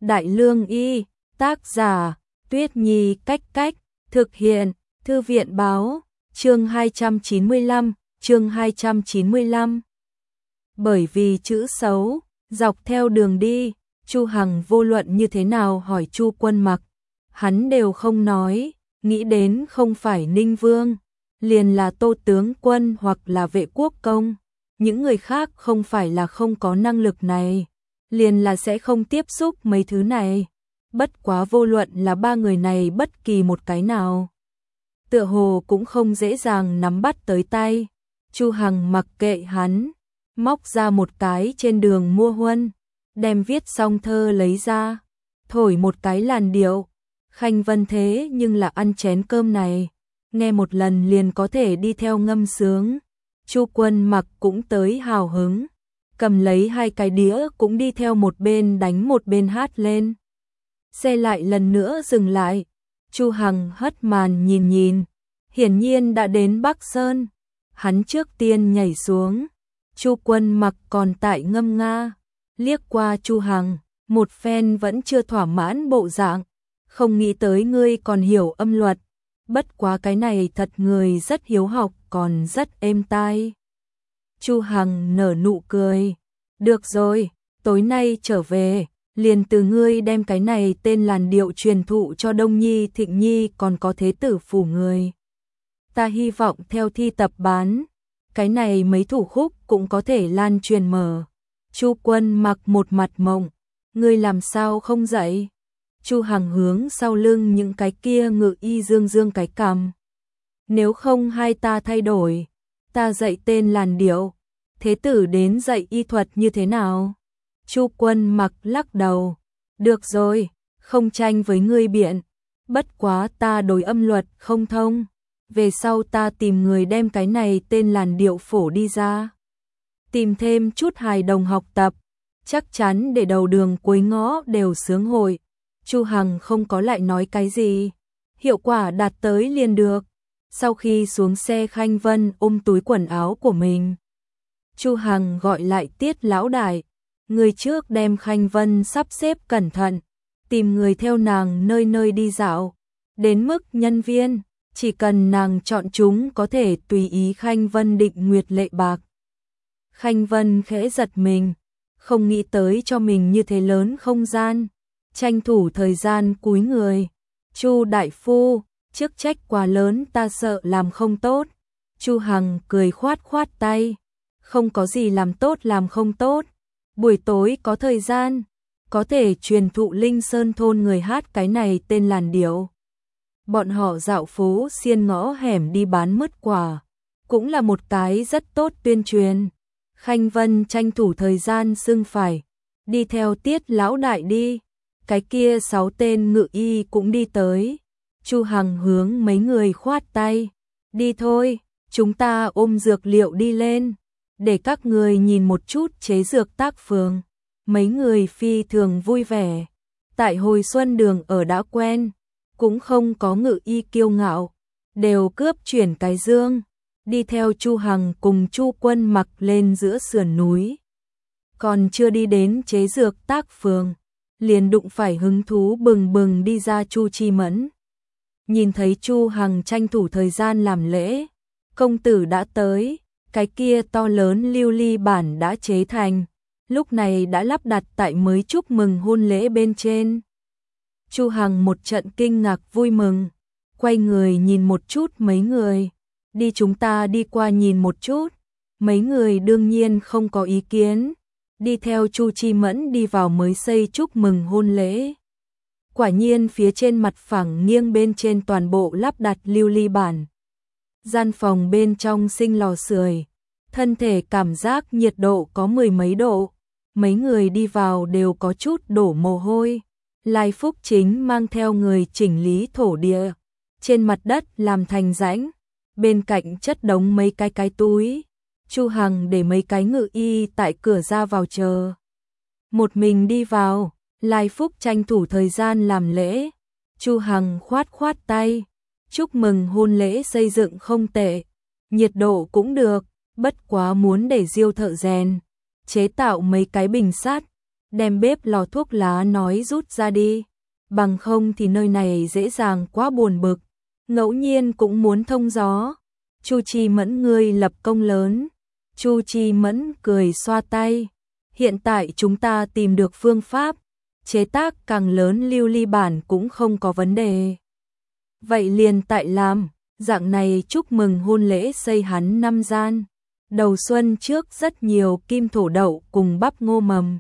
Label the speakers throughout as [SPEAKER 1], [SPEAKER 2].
[SPEAKER 1] Đại Lương Y, tác giả, Tuyết Nhi Cách Cách, thực hiện, Thư viện Báo, chương 295, chương 295. Bởi vì chữ xấu, dọc theo đường đi, Chu Hằng vô luận như thế nào hỏi Chu Quân Mặc, hắn đều không nói, nghĩ đến không phải Ninh Vương, liền là Tô tướng quân hoặc là Vệ quốc công, những người khác không phải là không có năng lực này, liền là sẽ không tiếp xúc mấy thứ này. Bất quá vô luận là ba người này bất kỳ một cái nào, tựa hồ cũng không dễ dàng nắm bắt tới tay. Chu Hằng mặc kệ hắn, móc ra một cái trên đường mua huân, đem viết xong thơ lấy ra, thổi một cái làn điệu. Khanh Vân thế nhưng là ăn chén cơm này, nghe một lần liền có thể đi theo ngâm sướng. Chu Quân Mặc cũng tới hào hứng, cầm lấy hai cái đĩa cũng đi theo một bên đánh một bên hát lên. Xe lại lần nữa dừng lại, Chu Hằng hất màn nhìn nhìn, hiển nhiên đã đến Bắc Sơn. Hắn trước tiên nhảy xuống, Chu Quân Mặc còn tại ngâm nga, liếc qua Chu Hằng, một phen vẫn chưa thỏa mãn bộ dạng, không nghĩ tới ngươi còn hiểu âm luật, bất quá cái này thật người rất hiếu học còn rất êm tai. Chu Hằng nở nụ cười, được rồi, tối nay trở về, liền từ ngươi đem cái này tên làn điệu truyền thụ cho Đông Nhi Thịnh Nhi còn có Thế tử phủ người. Ta hy vọng theo thi tập bán, cái này mấy thủ khúc cũng có thể lan truyền mở. Chu Quân Mặc một mặt mộng, ngươi làm sao không dậy? Chu Hằng hướng sau lưng những cái kia ngự y dương dương cái cằm. Nếu không hai ta thay đổi, ta dạy tên làn điệu, thế tử đến dạy y thuật như thế nào? Chu Quân Mặc lắc đầu, được rồi, không tranh với ngươi biện, bất quá ta đối âm luật không thông, về sau ta tìm người đem cái này tên làn điệu phổ đi ra. Tìm thêm chút hài đồng học tập, chắc chắn để đầu đường cuối ngõ đều sướng hội. Chu Hằng không có lại nói cái gì, hiệu quả đạt tới liền được. Sau khi xuống xe, Khanh Vân ôm túi quần áo của mình. Chu Hằng gọi lại Tiết lão đại, người trước đem Khanh Vân sắp xếp cẩn thận, tìm người theo nàng nơi nơi đi dạo, đến mức nhân viên, chỉ cần nàng chọn chúng có thể tùy ý Khanh Vân định nguyệt lệ bạc. Khanh Vân khẽ giật mình, không nghĩ tới cho mình như thế lớn không gian, tranh thủ thời gian cúi người. Chu đại phu, chức trách quá lớn ta sợ làm không tốt. Chu Hằng cười khoát khoát tay, không có gì làm tốt làm không tốt. Buổi tối có thời gian, có thể truyền thụ Linh Sơn thôn người hát cái này tên làn điệu. Bọn họ dạo phố xiên ngõ hẻm đi bán mứt quả, cũng là một cái rất tốt tuyên truyền. Khanh Vân tranh thủ thời gian xưng phải, đi theo Tiết lão đại đi. Cái kia 6 tên ngự y cũng đi tới. Chu Hằng hướng mấy người khoát tay, đi thôi, chúng ta ôm dược liệu đi lên, để các người nhìn một chút chế dược tác phường. Mấy người phi thường vui vẻ, tại hồi xuân đường ở đã quen, cũng không có ngự y kiêu ngạo, đều cướp chuyển cái dương, đi theo Chu Hằng cùng Chu Quân Mặc lên giữa sườn núi. Còn chưa đi đến chế dược tác phường, liền đụng phải hứng thú bừng bừng đi ra Chu Chi Mẫn. Nhìn thấy Chu Hằng tranh thủ thời gian làm lễ, công tử đã tới, cái kia to lớn lưu ly bản đã chế thành, lúc này đã lắp đặt tại mới chúc mừng hôn lễ bên trên. Chu Hằng một trận kinh ngạc vui mừng, quay người nhìn một chút mấy người, đi chúng ta đi qua nhìn một chút. Mấy người đương nhiên không có ý kiến, đi theo Chu Chi Mẫn đi vào mới xây chúc mừng hôn lễ. Quả nhiên phía trên mặt phẳng nghiêng bên trên toàn bộ lắp đặt lưu ly bản. Gian phòng bên trong sinh lò sưởi, thân thể cảm giác nhiệt độ có mười mấy độ. Mấy người đi vào đều có chút đổ mồ hôi. Lai Phúc Chính mang theo người chỉnh lý thổ địa, trên mặt đất làm thành rãnh, bên cạnh chất đống mấy cái túi. Chu Hằng để mấy cái ngự y tại cửa ra vào chờ. Một mình đi vào, Lai Phúc tranh thủ thời gian làm lễ. Chu Hằng khoát khoát tay, chúc mừng hôn lễ xây dựng không tệ, nhiệt độ cũng được, bất quá muốn để Diêu thợ rèn chế tạo mấy cái bình sắt, đem bếp lò thuốc lá nói rút ra đi, bằng không thì nơi này dễ dàng quá buồn bực, ngẫu nhiên cũng muốn thông gió. Chu Chi Mẫn ngươi lập công lớn. Chu Chi Mẫn cười xoa tay, hiện tại chúng ta tìm được phương pháp, chế tác càng lớn lưu ly bản cũng không có vấn đề. Vậy liền tại làm, dạng này chúc mừng hôn lễ xây hắn 5 gian. Đầu xuân trước rất nhiều kim thổ đậu cùng bắp ngô mầm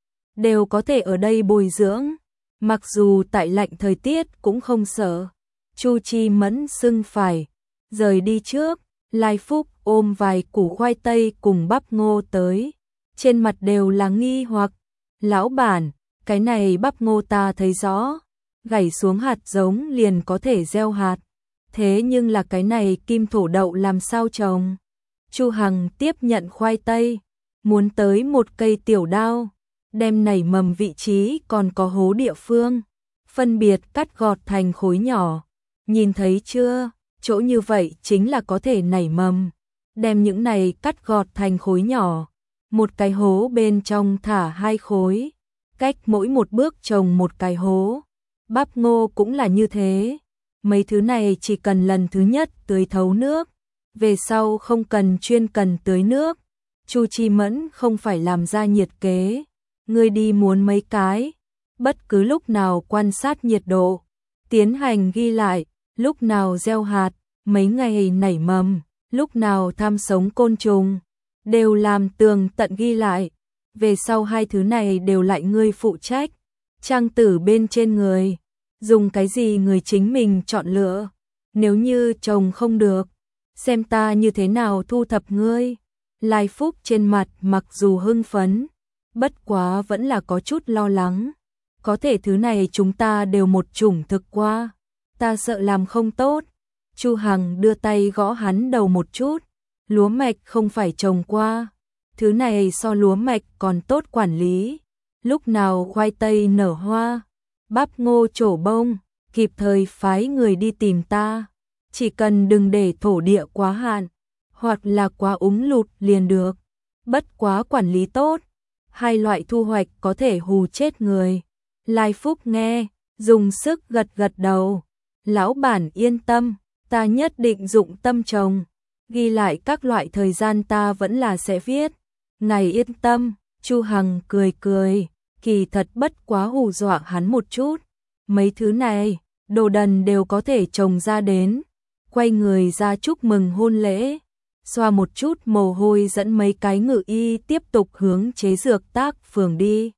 [SPEAKER 1] đều có thể ở đây bồi dưỡng, mặc dù tại lạnh thời tiết cũng không sợ. Chu Chi Mẫn sưng phải, rời đi trước, Lai Phúc ôm vài củ khoai tây cùng bắp ngô tới, trên mặt đều là nghi hoặc, lão bản, cái này bắp ngô ta thấy rõ, gảy xuống hạt giống liền có thể gieo hạt, thế nhưng là cái này kim thổ đậu làm sao trồng? Chu Hằng tiếp nhận khoai tây, muốn tới một cây tiểu đao, đem nảy mầm vị trí còn có hố địa phương, phân biệt cắt gọt thành khối nhỏ, nhìn thấy chưa, chỗ như vậy chính là có thể nảy mầm, đem những này cắt gọt thành khối nhỏ, một cái hố bên trong thả 2 khối, cách mỗi một bước trồng một cái hố. Bắp ngô cũng là như thế, mấy thứ này chỉ cần lần thứ nhất tưới thấu nước, về sau không cần chuyên cần tưới nước. Chu Chi Mẫn không phải làm ra nhiệt kế, ngươi đi muốn mấy cái, bất cứ lúc nào quan sát nhiệt độ, tiến hành ghi lại, lúc nào gieo hạt, mấy ngày nảy mầm, lúc nào tham sống côn trùng, đều làm tường tận ghi lại, về sau 2 thứ này đều lại ngươi phụ trách. Trang tử bên trên người, dùng cái gì người chính mình chọn lựa, nếu như trồng không được, xem ta như thế nào thu thập ngươi. Lai Phúc trên mặt mặc dù hưng phấn, bất quá vẫn là có chút lo lắng, có thể thứ này chúng ta đều một chủng thực qua, ta sợ làm không tốt. Chu Hằng đưa tay gõ hắn đầu một chút, lúa mạch không phải trồng qua, thứ này so lúa mạch còn tốt quản lý, lúc nào khoai tây nở hoa, bắp ngô trổ bông, kịp thời phái người đi tìm ta, chỉ cần đừng để thổ địa quá hạn, hoặc là quá úng lụt liền được, bất quá quản lý tốt, 2 loại thu hoạch có thể hù chết người. Lai Phúc nghe, dùng sức gật gật đầu, lão bản yên tâm, ta nhất định dụng tâm trồng, ghi lại các loại thời gian ta vẫn là sẽ viết, ngài yên tâm. Chu Hằng cười cười, kỳ thật bất quá hù dọa hắn một chút, mấy thứ này, đồ đần đều có thể trồng ra đến, quay người ra chúc mừng hôn lễ, xoa một chút mồ hôi dẫn mấy cái ngự y tiếp tục hướng chế dược tác phường đi.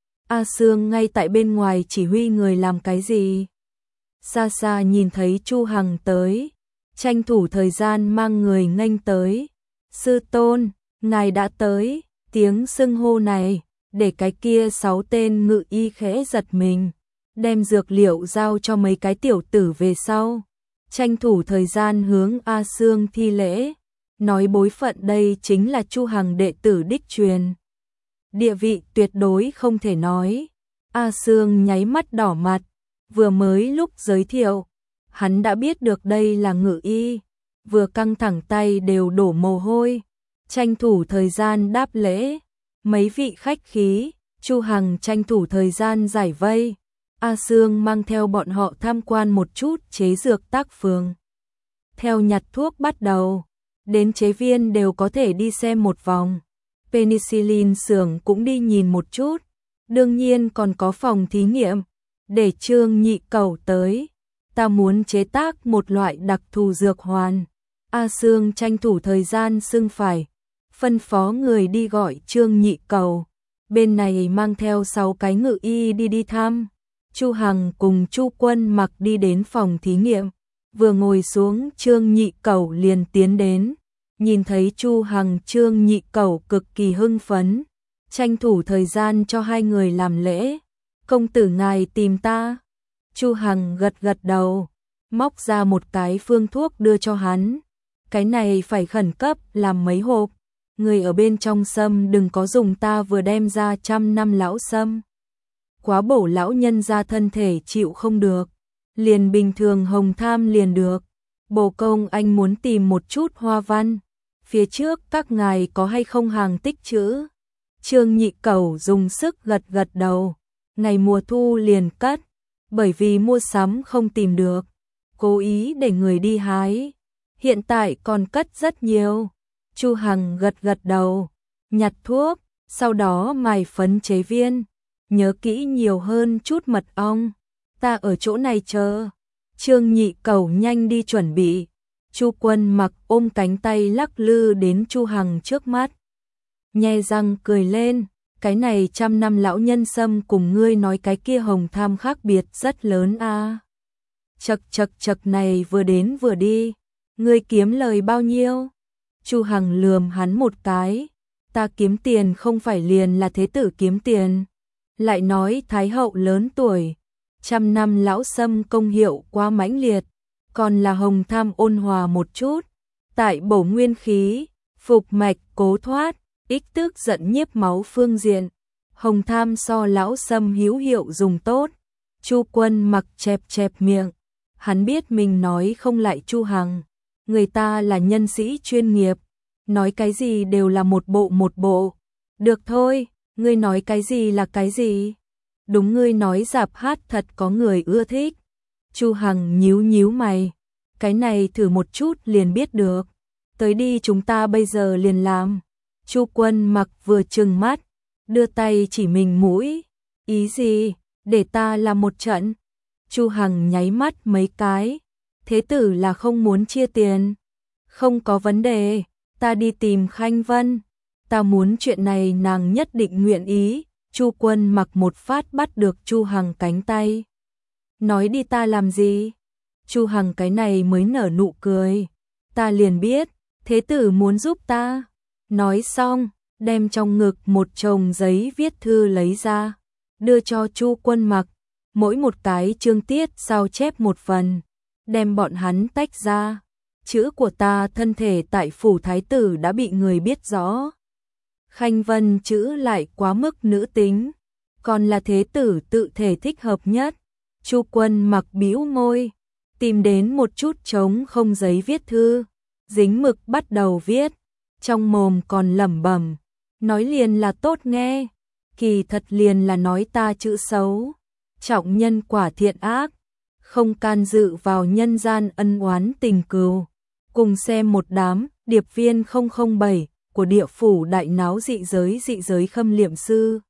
[SPEAKER 1] A Sương ngay tại bên ngoài chỉ huy người làm cái gì? Xa xa nhìn thấy Chu Hằng tới, tranh thủ thời gian mang người nghênh tới. Sư tôn, ngài đã tới, tiếng xưng hô này, để cái kia 6 tên ngự y khẽ giật mình, đem dược liệu giao cho mấy cái tiểu tử về sau. Tranh thủ thời gian hướng A Sương thi lễ, nói bối phận đây chính là Chu Hằng đệ tử đích truyền. Địa vị tuyệt đối không thể nói. A Sương nháy mắt đỏ mặt, vừa mới lúc giới thiệu, hắn đã biết được đây là ngự y, vừa căng thẳng tay đều đổ mồ hôi, tranh thủ thời gian đáp lễ, mấy vị khách khí, Chu Hằng tranh thủ thời gian giải vây, A Sương mang theo bọn họ tham quan một chút chế dược tác phường. Theo nhặt thuốc bắt đầu, đến chế viên đều có thể đi xem một vòng, penicillin xưởng cũng đi nhìn một chút, đương nhiên còn có phòng thí nghiệm, để Trương Nhị Cẩu tới, ta muốn chế tác một loại đặc thù dược hoàn. A Sương tranh thủ thời gian xưng phải, phân phó người đi gọi Trương Nhị Cẩu, bên này mang theo 6 cái ngự y đi thăm. Chu Hằng cùng Chu Quân Mặc đi đến phòng thí nghiệm, vừa ngồi xuống Trương Nhị Cẩu liền tiến đến, nhìn thấy Chu Hằng Trương Nhị Cẩu cực kỳ hưng phấn, tranh thủ thời gian cho 2 người làm lễ. Công tử ngài tìm ta. Chu Hằng gật gật đầu, móc ra một cái phương thuốc đưa cho hắn. Cái này phải khẩn cấp làm mấy hộp, người ở bên trong sâm đừng có dùng ta vừa đem ra 100 năm lão sâm. Quá bổ lão nhân ra thân thể chịu không được, liền bình thường hồng tham liền được. Bồ công anh muốn tìm một chút hoa văn, phía trước các ngài có hay không hàng tích trữ? Trương Nhị Cẩu dùng sức gật gật đầu. Ngày mùa thu liền cất, bởi vì mua sắm không tìm được, cố ý để người đi hái. Hiện tại còn cất rất nhiều. Chu Hằng gật gật đầu, nhặt thuốc, sau đó mài phấn chế viên. Nhớ kỹ nhiều hơn chút mật ong. Ta ở chỗ này chờ. Trương Nhị Cẩu nhanh đi chuẩn bị. Chu Quân Mặc ôm cánh tay lắc lư đến Chu Hằng trước mắt. Nhe răng cười lên, cái này 100 năm lão nhân sâm cùng ngươi nói cái kia hồng tham khác biệt rất lớn a. Chậc chậc chậc này vừa đến vừa đi, ngươi kiếm lời bao nhiêu? Chu Hằng lườm hắn một cái, ta kiếm tiền không phải liền là thế tử kiếm tiền. Lại nói Thái hậu lớn tuổi, 100 năm lão sâm công hiệu quá mãnh liệt, còn là hồng tham ôn hòa một chút, tại bổ nguyên khí, phục mạch cố thoát, ích tức giận nhiếp máu phương diện. Hồng tham so lão sâm hữu hiệu dùng tốt. Chu Quân Mặc chẹp chẹp miệng, hắn biết mình nói không lại Chu Hằng, người ta là nhân sĩ chuyên nghiệp, nói cái gì đều là một bộ. Được thôi, ngươi nói cái gì là cái gì? Đúng, ngươi nói rạp hát thật có người ưa thích. Chu Hằng nhíu nhíu mày, cái này thử một chút liền biết được. Tới đi, chúng ta bây giờ liền làm. Chu Quân Mặc vừa trừng mắt, đưa tay chỉ mình mũi. Ý gì? Để ta làm một trận. Chu Hằng nháy mắt mấy cái. Thế tử là không muốn chia tiền. Không có vấn đề, ta đi tìm Khanh Vân. Ta muốn chuyện này nàng nhất định nguyện ý. Chu Quân Mặc một phát bắt được Chu Hằng cánh tay. Nói đi, ta làm gì? Chu Hằng cái này mới nở nụ cười. Ta liền biết, thế tử muốn giúp ta. Nói xong, đem trong ngực một chồng giấy viết thư lấy ra, đưa cho Chu Quân Mặc, mỗi một cái chương tiết sao chép một phần, đem bọn hắn tách ra. Chữ của ta thân thể tại phủ thái tử đã bị người biết rõ. Khanh Vân chữ lại quá mức nữ tính, còn là thế tử tự thể thích hợp nhất. Chu Quân Mặc bĩu môi, tìm đến một chút trống không giấy viết thư, dính mực bắt đầu viết, trong mồm còn lẩm bẩm, nói liền là tốt nghe, kỳ thật liền là nói ta chữ xấu, trọng nhân quả thiện ác, không can dự vào nhân gian ân oán tình cừu. Cùng xem một đám điệp viên 007 của địa phủ đại náo dị giới khâm liệm sư.